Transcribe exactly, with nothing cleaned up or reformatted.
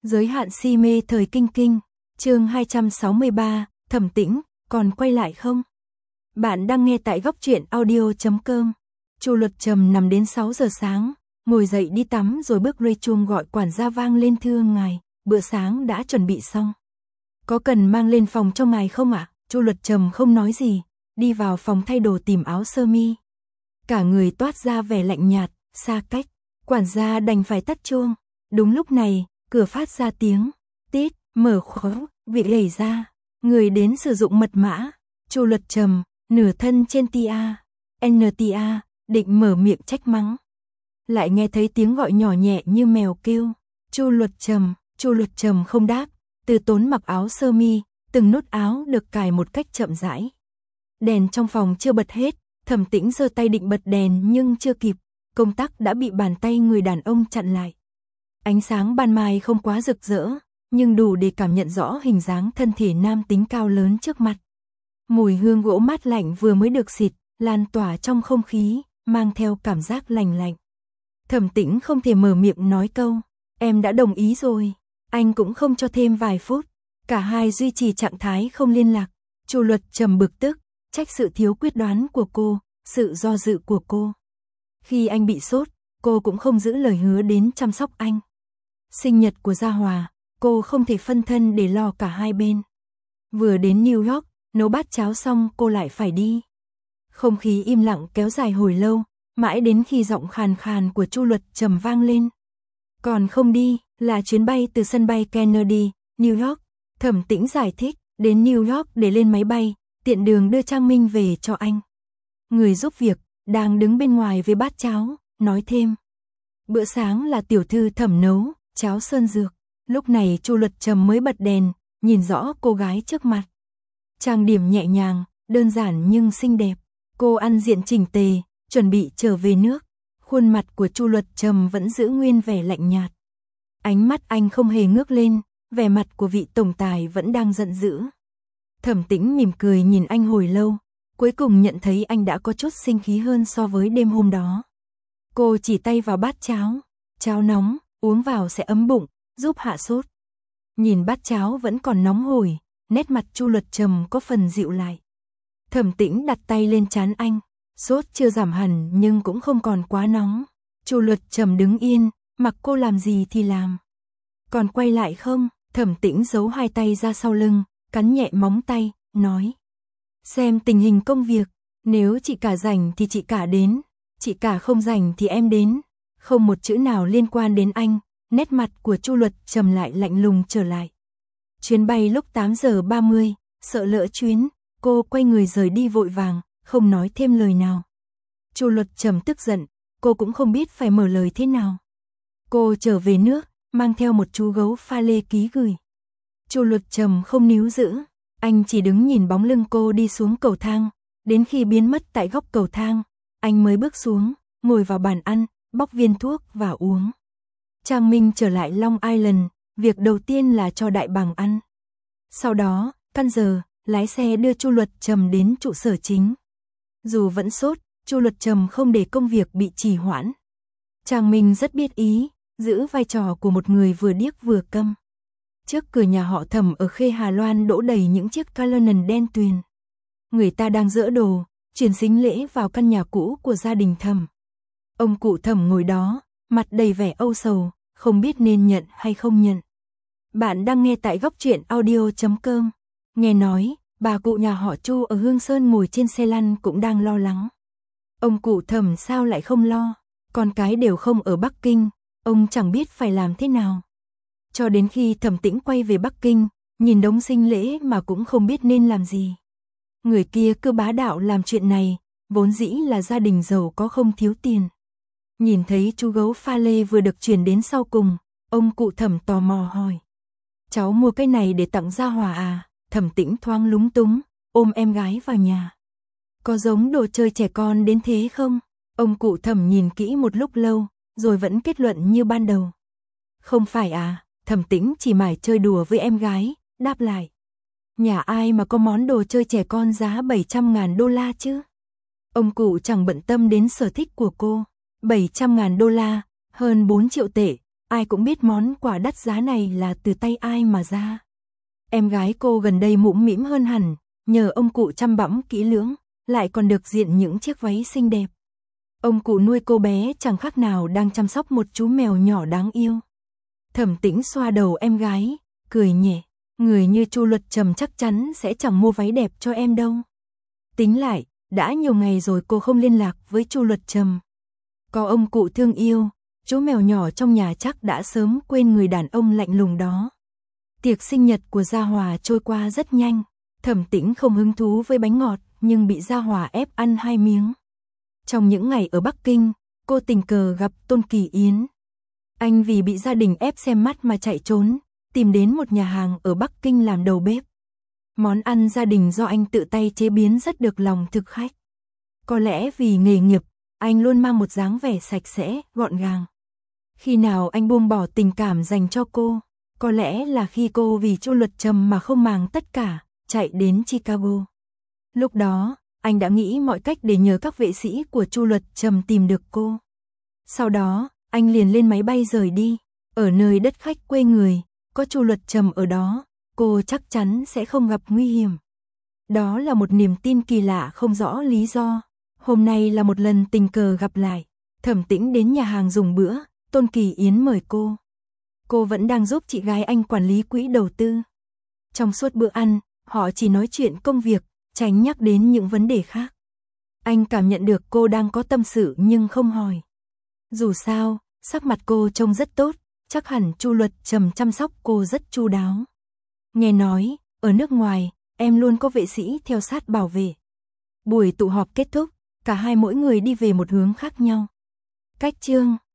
Giới hạn si mê thời kinh kinh, chương hai trăm sáu mươi ba, Thẩm Tĩnh, còn quay lại không? Bạn đang nghe tại góc truyện audio chấm com. Chu Luật Trầm nằm đến sáu giờ sáng, ngồi dậy đi tắm rồi bước rây chuông gọi quản gia vang lên, thưa ngài, bữa sáng đã chuẩn bị xong. Có cần mang lên phòng cho ngài không ạ? À? Chu Luật Trầm không nói gì, đi vào phòng thay đồ tìm áo sơ mi. Cả người toát ra vẻ lạnh nhạt, xa cách, quản gia đành phải tắt chuông. Đúng lúc này, cửa phát ra tiếng tít, mở khóa, vị đẩy ra, người đến sử dụng mật mã. Chu Luật Trầm, nửa thân trên tia, en tê a, định mở miệng trách mắng. Lại nghe thấy tiếng gọi nhỏ nhẹ như mèo kêu. Chu Luật Trầm, Chu Luật Trầm không đáp, từ tốn mặc áo sơ mi, từng nút áo được cài một cách chậm rãi. Đèn trong phòng chưa bật hết, Thẩm Tĩnh giơ tay định bật đèn nhưng chưa kịp, công tắc đã bị bàn tay người đàn ông chặn lại. Ánh sáng ban mai không quá rực rỡ, nhưng đủ để cảm nhận rõ hình dáng thân thể nam tính cao lớn trước mặt. Mùi hương gỗ mát lạnh vừa mới được xịt, lan tỏa trong không khí, mang theo cảm giác lành lạnh. Thẩm Tĩnh không thể mở miệng nói câu, em đã đồng ý rồi. Anh cũng không cho thêm vài phút, cả hai duy trì trạng thái không liên lạc. Chu Luật Trầm bực tức, trách sự thiếu quyết đoán của cô, sự do dự của cô. Khi anh bị sốt, cô cũng không giữ lời hứa đến chăm sóc anh. Sinh nhật của Gia Hòa, cô không thể phân thân để lo cả hai bên. Vừa đến New York, nấu bát cháo xong cô lại phải đi. Không khí im lặng kéo dài hồi lâu, mãi đến khi giọng khàn khàn của Chu Luật Trầm vang lên. Còn không đi, là chuyến bay từ sân bay Kennedy, New York. Thẩm Tĩnh giải thích, đến New York để lên máy bay, tiện đường đưa Trang Minh về cho anh. Người giúp việc, đang đứng bên ngoài với bát cháo, nói thêm. Bữa sáng là tiểu thư Thẩm nấu, cháo sơn dược. Lúc này Chu Luật Trầm mới bật đèn, nhìn rõ cô gái trước mặt. Trang điểm nhẹ nhàng, đơn giản nhưng xinh đẹp. Cô ăn diện chỉnh tề, chuẩn bị trở về nước. Khuôn mặt của Chu Luật Trầm vẫn giữ nguyên vẻ lạnh nhạt. Ánh mắt anh không hề ngước lên, vẻ mặt của vị tổng tài vẫn đang giận dữ. Thẩm Tĩnh mỉm cười nhìn anh hồi lâu, cuối cùng nhận thấy anh đã có chút sinh khí hơn so với đêm hôm đó. Cô chỉ tay vào bát cháo, cháo nóng, uống vào sẽ ấm bụng, giúp hạ sốt. Nhìn bát cháo vẫn còn nóng hổi, nét mặt Chu Luật Trầm có phần dịu lại. Thẩm Tĩnh đặt tay lên trán anh, sốt chưa giảm hẳn nhưng cũng không còn quá nóng. Chu Luật Trầm đứng yên, mặc cô làm gì thì làm. Còn quay lại không? Thẩm Tĩnh giấu hai tay ra sau lưng, cắn nhẹ móng tay, nói. Xem tình hình công việc, nếu chị cả rảnh thì chị cả đến, chị cả không rảnh thì em đến. Không một chữ nào liên quan đến anh, nét mặt của Chu Luật Trầm lại lạnh lùng trở lại. Chuyến bay lúc tám giờ ba mươi, sợ lỡ chuyến, cô quay người rời đi vội vàng, không nói thêm lời nào. Chu Luật Trầm tức giận, cô cũng không biết phải mở lời thế nào. Cô trở về nước, mang theo một chú gấu pha lê ký gửi. Chu Luật Trầm không níu giữ, anh chỉ đứng nhìn bóng lưng cô đi xuống cầu thang, đến khi biến mất tại góc cầu thang, anh mới bước xuống, ngồi vào bàn ăn, bóc viên thuốc và uống. Trang Minh trở lại Long Island, việc đầu tiên là cho đại bàng ăn. Sau đó, căn giờ, lái xe đưa Chu Luật Trầm đến trụ sở chính. Dù vẫn sốt, Chu Luật Trầm không để công việc bị trì hoãn. Trang Minh rất biết ý, giữ vai trò của một người vừa điếc vừa câm. Trước cửa nhà họ Thẩm ở Khê Hà Loan đỗ đầy những chiếc Cullinan đen tuyền. Người ta đang dỡ đồ, chuyển sính lễ vào căn nhà cũ của gia đình Thẩm. Ông cụ Thẩm ngồi đó, mặt đầy vẻ âu sầu, không biết nên nhận hay không nhận. Bạn đang nghe tại góc truyện audio chấm com. Nghe nói, bà cụ nhà họ Chu ở Hương Sơn ngồi trên xe lăn cũng đang lo lắng. Ông cụ Thẩm sao lại không lo, con cái đều không ở Bắc Kinh, ông chẳng biết phải làm thế nào. Cho đến khi Thẩm Tĩnh quay về Bắc Kinh, nhìn đống sinh lễ mà cũng không biết nên làm gì. Người kia cứ bá đạo làm chuyện này, vốn dĩ là gia đình giàu có không thiếu tiền. Nhìn thấy chú gấu pha lê vừa được chuyển đến sau cùng, ông cụ Thẩm tò mò hỏi. Cháu mua cái này để tặng Gia Hòa à? Thẩm Tĩnh thoáng lúng túng, ôm em gái vào nhà. Có giống đồ chơi trẻ con đến thế không? Ông cụ Thẩm nhìn kỹ một lúc lâu, rồi vẫn kết luận như ban đầu. Không phải à? Thẩm Tĩnh chỉ mải chơi đùa với em gái, đáp lại. Nhà ai mà có món đồ chơi trẻ con giá bảy trăm ngàn đô la chứ? Ông cụ chẳng bận tâm đến sở thích của cô. bảy trăm ngàn đô la, hơn bốn triệu tệ, ai cũng biết món quà đắt giá này là từ tay ai mà ra. Em gái cô gần đây mũm mĩm hơn hẳn, nhờ ông cụ chăm bẵm kỹ lưỡng, lại còn được diện những chiếc váy xinh đẹp. Ông cụ nuôi cô bé chẳng khác nào đang chăm sóc một chú mèo nhỏ đáng yêu. Thẩm Tĩnh xoa đầu em gái, cười nhẹ, người như Chu Luật Trầm chắc chắn sẽ chẳng mua váy đẹp cho em đâu. Tính lại, đã nhiều ngày rồi cô không liên lạc với Chu Luật Trầm. Có ông cụ thương yêu, chú mèo nhỏ trong nhà chắc đã sớm quên người đàn ông lạnh lùng đó. Tiệc sinh nhật của Gia Hòa trôi qua rất nhanh, Thẩm Tĩnh không hứng thú với bánh ngọt nhưng bị Gia Hòa ép ăn hai miếng. Trong những ngày ở Bắc Kinh, cô tình cờ gặp Tôn Kỳ Yến. Anh vì bị gia đình ép xem mắt mà chạy trốn, tìm đến một nhà hàng ở Bắc Kinh làm đầu bếp. Món ăn gia đình do anh tự tay chế biến rất được lòng thực khách. Có lẽ vì nghề nghiệp, anh luôn mang một dáng vẻ sạch sẽ, gọn gàng. Khi nào anh buông bỏ tình cảm dành cho cô, có lẽ là khi cô vì Chu Luật Trầm mà không màng tất cả, chạy đến Chicago. Lúc đó, anh đã nghĩ mọi cách để nhờ các vệ sĩ của Chu Luật Trầm tìm được cô. Sau đó, anh liền lên máy bay rời đi, ở nơi đất khách quê người, có Chu Luật Trầm ở đó, cô chắc chắn sẽ không gặp nguy hiểm. Đó là một niềm tin kỳ lạ không rõ lý do. Hôm nay là một lần tình cờ gặp lại, Thẩm Tĩnh đến nhà hàng dùng bữa, Tôn Kỳ Yến mời cô. Cô vẫn đang giúp chị gái anh quản lý quỹ đầu tư. Trong suốt bữa ăn, họ chỉ nói chuyện công việc, tránh nhắc đến những vấn đề khác. Anh cảm nhận được cô đang có tâm sự nhưng không hỏi. Dù sao, sắc mặt cô trông rất tốt, chắc hẳn Chu Luật Trầm chăm sóc cô rất chu đáo. Nghe nói, ở nước ngoài, em luôn có vệ sĩ theo sát bảo vệ. Buổi tụ họp kết thúc, cả hai mỗi người đi về một hướng khác nhau. Cách chương